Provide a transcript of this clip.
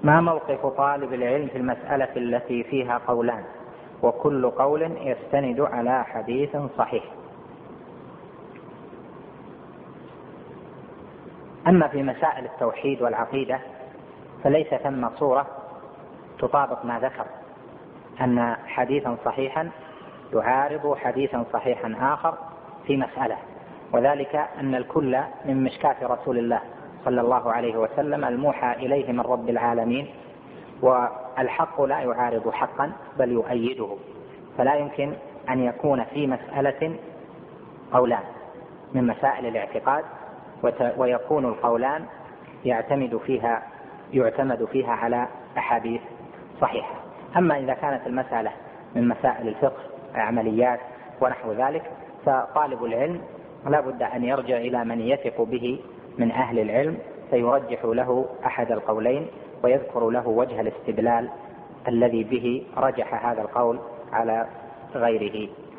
ما موقف طالب العلم في المسألة التي فيها قولان وكل قول يستند على حديث صحيح؟ أما في مسائل التوحيد والعقيدة فليس ثم صورة تطابق ما ذكر، أن حديثا صحيحا يعارض حديثا صحيحا آخر في مسألة، وذلك أن الكل من مشكاة رسول الله صلى الله عليه وسلم الموحى إليه من رب العالمين، والحق لا يعارض حقا بل يؤيده، فلا يمكن أن يكون في مسألة قولان من مسائل الاعتقاد ويكون القولان يعتمد فيها على أحاديث صحيحة. أما إذا كانت المسألة من مسائل الفقه عمليات ونحو ذلك فطالب العلم لا بد أن يرجع إلى من يثق به من أهل العلم فيرجح له أحد القولين ويذكر له وجه الاستدلال الذي به رجح هذا القول على غيره.